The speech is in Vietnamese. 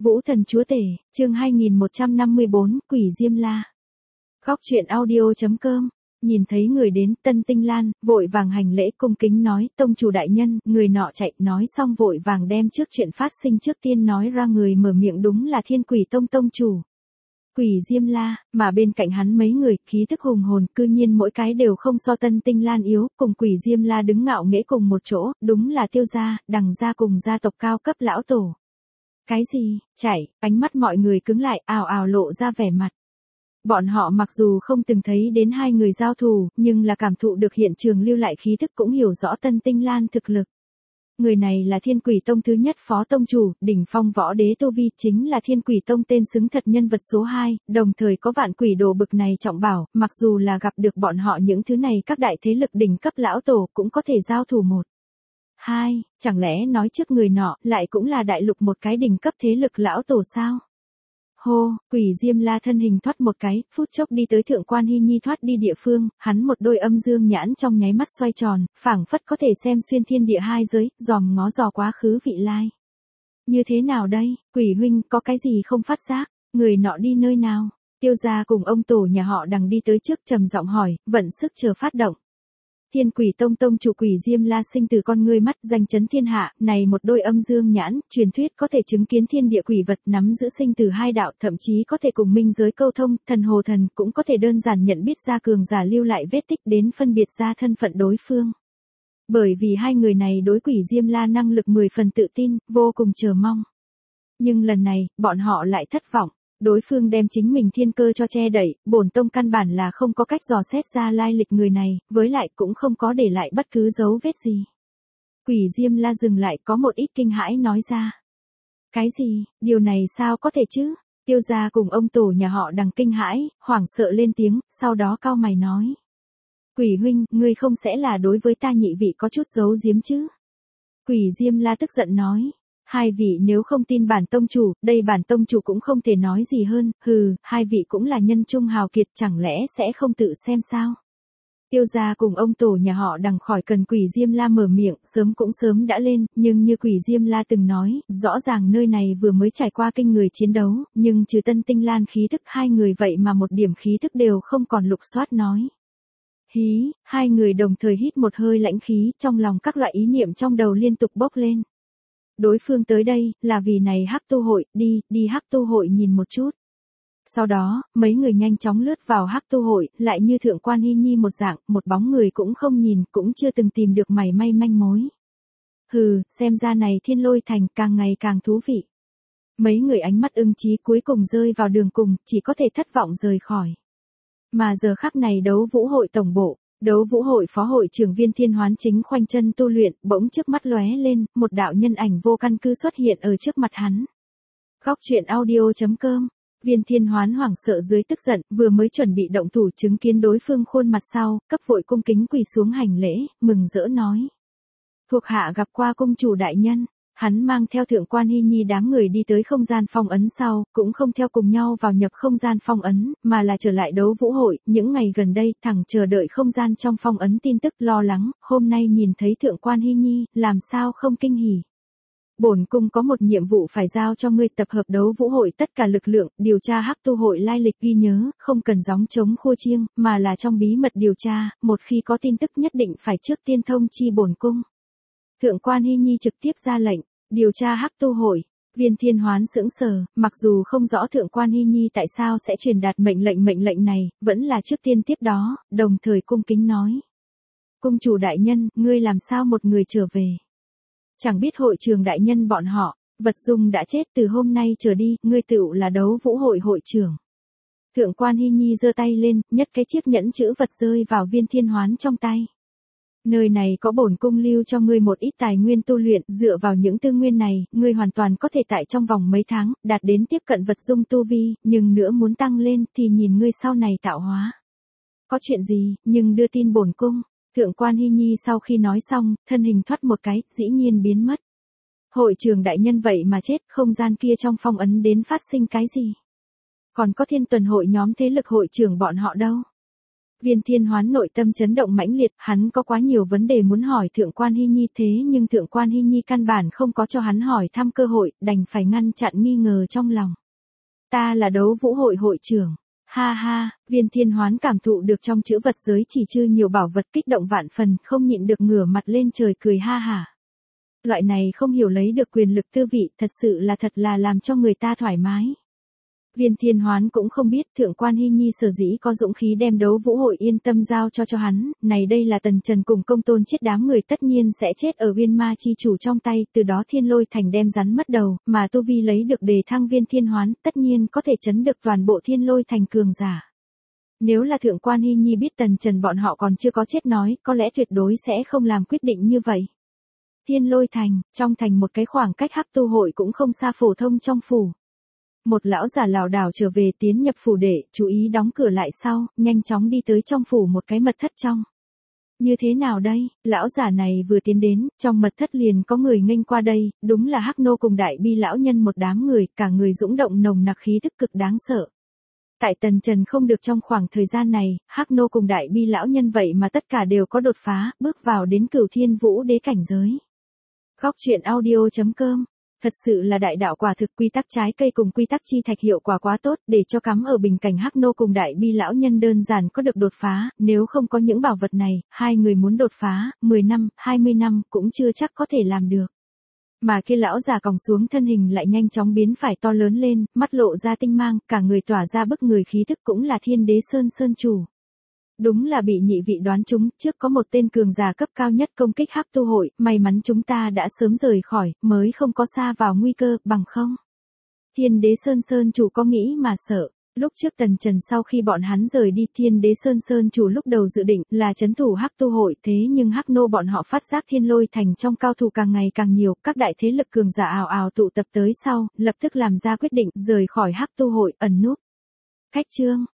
Vũ thần chúa tể, chương 2154, Quỷ Diêm La. Góc truyện audio.com. Nhìn thấy người đến, Tân Tinh Lan vội vàng hành lễ cung kính nói, tông chủ đại nhân. Người nọ chạy, nói xong vội vàng đem trước chuyện phát sinh trước tiên nói ra. Người mở miệng đúng là Thiên Quỷ Tông tông chủ Quỷ Diêm La, mà bên cạnh hắn mấy người, khí thức hùng hồn, cư nhiên mỗi cái đều không so Tân Tinh Lan yếu, cùng Quỷ Diêm La đứng ngạo nghễ cùng một chỗ, đúng là Tiêu gia, Đằng gia cùng gia tộc cao cấp lão tổ. Cái gì? Chạy, ánh mắt mọi người cứng lại, ào ào lộ ra vẻ mặt. Bọn họ mặc dù không từng thấy đến hai người giao thủ, nhưng là cảm thụ được hiện trường lưu lại khí thức cũng hiểu rõ Tân Tinh Lan thực lực. Người này là Thiên Quỷ Tông thứ nhất phó tông chủ, đỉnh phong võ đế tu vi, chính là Thiên Quỷ Tông tên xứng thật nhân vật số 2, đồng thời có vạn quỷ đồ bực này trọng bảo, mặc dù là gặp được bọn họ những thứ này các đại thế lực đỉnh cấp lão tổ cũng có thể giao thủ một. Hai, chẳng lẽ nói trước người nọ lại cũng là đại lục một cái đỉnh cấp thế lực lão tổ sao? Hô, Quỷ Diêm La thân hình thoát một cái, phút chốc đi tới Thượng Quan Hy Nhi thoát đi địa phương, hắn một đôi âm dương nhãn trong nháy mắt xoay tròn, phảng phất có thể xem xuyên thiên địa hai giới, dòm ngó dò quá khứ vị lai. Như thế nào đây, Quỷ huynh có cái gì không phát giác, người nọ đi nơi nào? Tiêu gia cùng ông tổ nhà họ Đằng đi tới trước trầm giọng hỏi, vận sức chờ phát động. Thiên Quỷ Tông tông chủ Quỷ Diêm La sinh từ con ngươi mắt danh chấn thiên hạ, này một đôi âm dương nhãn, truyền thuyết có thể chứng kiến thiên địa quỷ vật, nắm giữ sinh từ hai đạo, thậm chí có thể cùng minh giới câu thông, thần hồ thần cũng có thể đơn giản nhận biết ra cường giả lưu lại vết tích đến phân biệt ra thân phận đối phương. Bởi vì hai người này đối Quỷ Diêm La năng lực 10 phần tự tin, vô cùng chờ mong. Nhưng lần này, bọn họ lại thất vọng. Đối phương đem chính mình thiên cơ cho che đậy, bổn tông căn bản là không có cách dò xét ra lai lịch người này, với lại cũng không có để lại bất cứ dấu vết gì. Quỷ Diêm La dừng lại, có một ít kinh hãi nói ra. Cái gì, điều này sao có thể chứ? Tiêu gia cùng ông tổ nhà họ Đằng kinh hãi, hoảng sợ lên tiếng, sau đó cau mày nói. Quỷ huynh, ngươi không sẽ là đối với ta nhị vị có chút giấu giếm chứ? Quỷ Diêm La tức giận nói. Hai vị nếu không tin bản tông chủ, đây bản tông chủ cũng không thể nói gì hơn, hừ, hai vị cũng là nhân trung hào kiệt, chẳng lẽ sẽ không tự xem sao? Tiêu gia cùng ông tổ nhà họ Đằng khỏi cần Quỷ Diêm La mở miệng, sớm đã lên, nhưng như Quỷ Diêm La từng nói, rõ ràng nơi này vừa mới trải qua kinh người chiến đấu, nhưng trừ Tân Tinh Lan khí thức hai người vậy mà một điểm khí thức đều không còn lục soát nói. Hí, hai người đồng thời hít một hơi lãnh khí, trong lòng các loại ý niệm trong đầu liên tục bốc lên. Đối phương tới đây, là vì này Hắc Tu hội, đi Hắc Tu hội nhìn một chút. Sau đó, mấy người nhanh chóng lướt vào Hắc Tu hội, lại như Thượng Quan Hy Nhi một dạng, một bóng người cũng không nhìn, cũng chưa từng tìm được mảy may manh mối. Hừ, xem ra này Thiên Lôi Thành càng ngày càng thú vị. Mấy người ánh mắt ưng chí cuối cùng rơi vào đường cùng, chỉ có thể thất vọng rời khỏi. Mà giờ khắc này Đấu Vũ hội tổng bộ. Đấu Vũ hội phó hội trưởng Viên Thiên Hoán chính khoanh chân tu luyện, bỗng trước mắt lóe lên, một đạo nhân ảnh vô căn cứ xuất hiện ở trước mặt hắn. Góc truyện audio.com. Viên Thiên Hoán hoảng sợ dưới tức giận, vừa mới chuẩn bị động thủ chứng kiến đối phương khuôn mặt sau, cấp vội cung kính quỳ xuống hành lễ, mừng rỡ nói. Thuộc hạ gặp qua cung chủ đại nhân. Hắn mang theo Thượng Quan Hy Nhi đám người đi tới không gian phong ấn sau, cũng không theo cùng nhau vào nhập không gian phong ấn, mà là trở lại Đấu Vũ hội, những ngày gần đây thẳng chờ đợi không gian trong phong ấn tin tức lo lắng, hôm nay nhìn thấy Thượng Quan Hy Nhi, làm sao không kinh hỉ. Bổn cung có một nhiệm vụ phải giao cho ngươi, tập hợp Đấu Vũ hội tất cả lực lượng, điều tra Hắc Tu hội lai lịch, ghi nhớ, không cần gióng trống khua chiêng, mà là trong bí mật điều tra, một khi có tin tức nhất định phải trước tiên thông chi bổn cung. Thượng Quan Hy Nhi trực tiếp ra lệnh. Điều tra Hắc Tu hội. Viên Thiên Hoán sững sờ, mặc dù không rõ Thượng Quan Hy Nhi tại sao sẽ truyền đạt mệnh lệnh này, vẫn là trước tiên tiếp đó, đồng thời cung kính nói. Cung chủ đại nhân, ngươi làm sao một người trở về? Chẳng biết hội trường đại nhân bọn họ, vật dùng đã chết, từ hôm nay trở đi, ngươi tựu là Đấu Vũ hội hội trưởng. Thượng Quan Hy Nhi giơ tay lên, nhất cái chiếc nhẫn chữ vật rơi vào Viên Thiên Hoán trong tay. Nơi này có bổn cung lưu cho ngươi một ít tài nguyên tu luyện, dựa vào những tư nguyên này, ngươi hoàn toàn có thể tại trong vòng mấy tháng, đạt đến tiếp cận vật dung tu vi, nhưng nữa muốn tăng lên, thì nhìn ngươi sau này tạo hóa. Có chuyện gì, nhưng đưa tin bổn cung. Thượng Quan Hy Nhi sau khi nói xong, thân hình thoát một cái, dĩ nhiên biến mất. Hội trưởng đại nhân vậy mà chết, không gian kia trong phong ấn đến phát sinh cái gì? Còn có Thiên Tuần hội nhóm thế lực hội trưởng bọn họ đâu? Viên Thiên Hoán nội tâm chấn động mãnh liệt, hắn có quá nhiều vấn đề muốn hỏi Thượng quan Hy Nhi thế nhưng Thượng quan Hy Nhi căn bản không có cho hắn hỏi thăm cơ hội, đành phải ngăn chặn nghi ngờ trong lòng. Ta là đấu vũ hội hội trưởng. Ha ha, Viên Thiên Hoán cảm thụ được trong chữ vật giới chỉ chư nhiều bảo vật kích động vạn phần, không nhịn được ngửa mặt lên trời cười ha hả. Loại này không hiểu lấy được quyền lực tư vị, thật sự là thật là làm cho người ta thoải mái. Viên Thiên Hoán cũng không biết Thượng quan Hy Nhi sở dĩ có dũng khí đem đấu vũ hội yên tâm giao cho hắn, này đây là Tần Trần cùng Công Tôn chết đám người tất nhiên sẽ chết ở Viên Ma chi chủ trong tay, từ đó Thiên Lôi Thành đem rắn mất đầu, mà tu vi lấy được đề thăng Viên Thiên Hoán, tất nhiên có thể chấn được toàn bộ Thiên Lôi Thành cường giả. Nếu là Thượng quan Hy Nhi biết Tần Trần bọn họ còn chưa có chết nói, có lẽ tuyệt đối sẽ không làm quyết định như vậy. Thiên Lôi Thành, trong thành một cái khoảng cách Hắc Tu hội cũng không xa phổ thông trong phủ. Một lão già lảo đảo trở về tiến nhập phủ để, chú ý đóng cửa lại sau, nhanh chóng đi tới trong phủ một cái mật thất trong. Như thế nào đây, lão già này vừa tiến đến, trong mật thất liền có người nghênh qua đây, đúng là Hắc Nô cùng Đại Bi lão nhân một đám người, cả người dũng động nồng nặc khí tức cực đáng sợ. Tại Tần Trần không được trong khoảng thời gian này, Hắc Nô cùng Đại Bi lão nhân vậy mà tất cả đều có đột phá, bước vào đến Cửu Thiên Vũ Đế cảnh giới. Góc truyện audio.com. Thật sự là đại đạo quả thực, quy tắc trái cây cùng quy tắc chi thạch hiệu quả quá tốt, để cho cắm ở bình cảnh Hắc Nô cùng Đại Bi lão nhân đơn giản có được đột phá, nếu không có những bảo vật này, hai người muốn đột phá, 10 năm, 20 năm cũng chưa chắc có thể làm được. Mà kia lão già còng xuống thân hình lại nhanh chóng biến phải to lớn lên, mắt lộ ra tinh mang, cả người tỏa ra bức người khí thức cũng là Thiên Đế Sơn chủ. Đúng là bị nhị vị đoán trúng, trước có một tên cường giả cấp cao nhất công kích Hắc Tu hội, may mắn chúng ta đã sớm rời khỏi, mới không có sa vào nguy cơ, bằng không. Thiên Đế Sơn chủ có nghĩ mà sợ. Lúc trước Tần Trần sau khi bọn hắn rời đi, Thiên Đế Sơn chủ lúc đầu dự định là trấn thủ Hắc Tu hội, thế nhưng Hắc Nô bọn họ phát giác Thiên Lôi Thành trong cao thủ càng ngày càng nhiều, các đại thế lực cường giả ào ào tụ tập tới sau, lập tức làm ra quyết định rời khỏi Hắc Tu hội, ẩn núp. Khách chương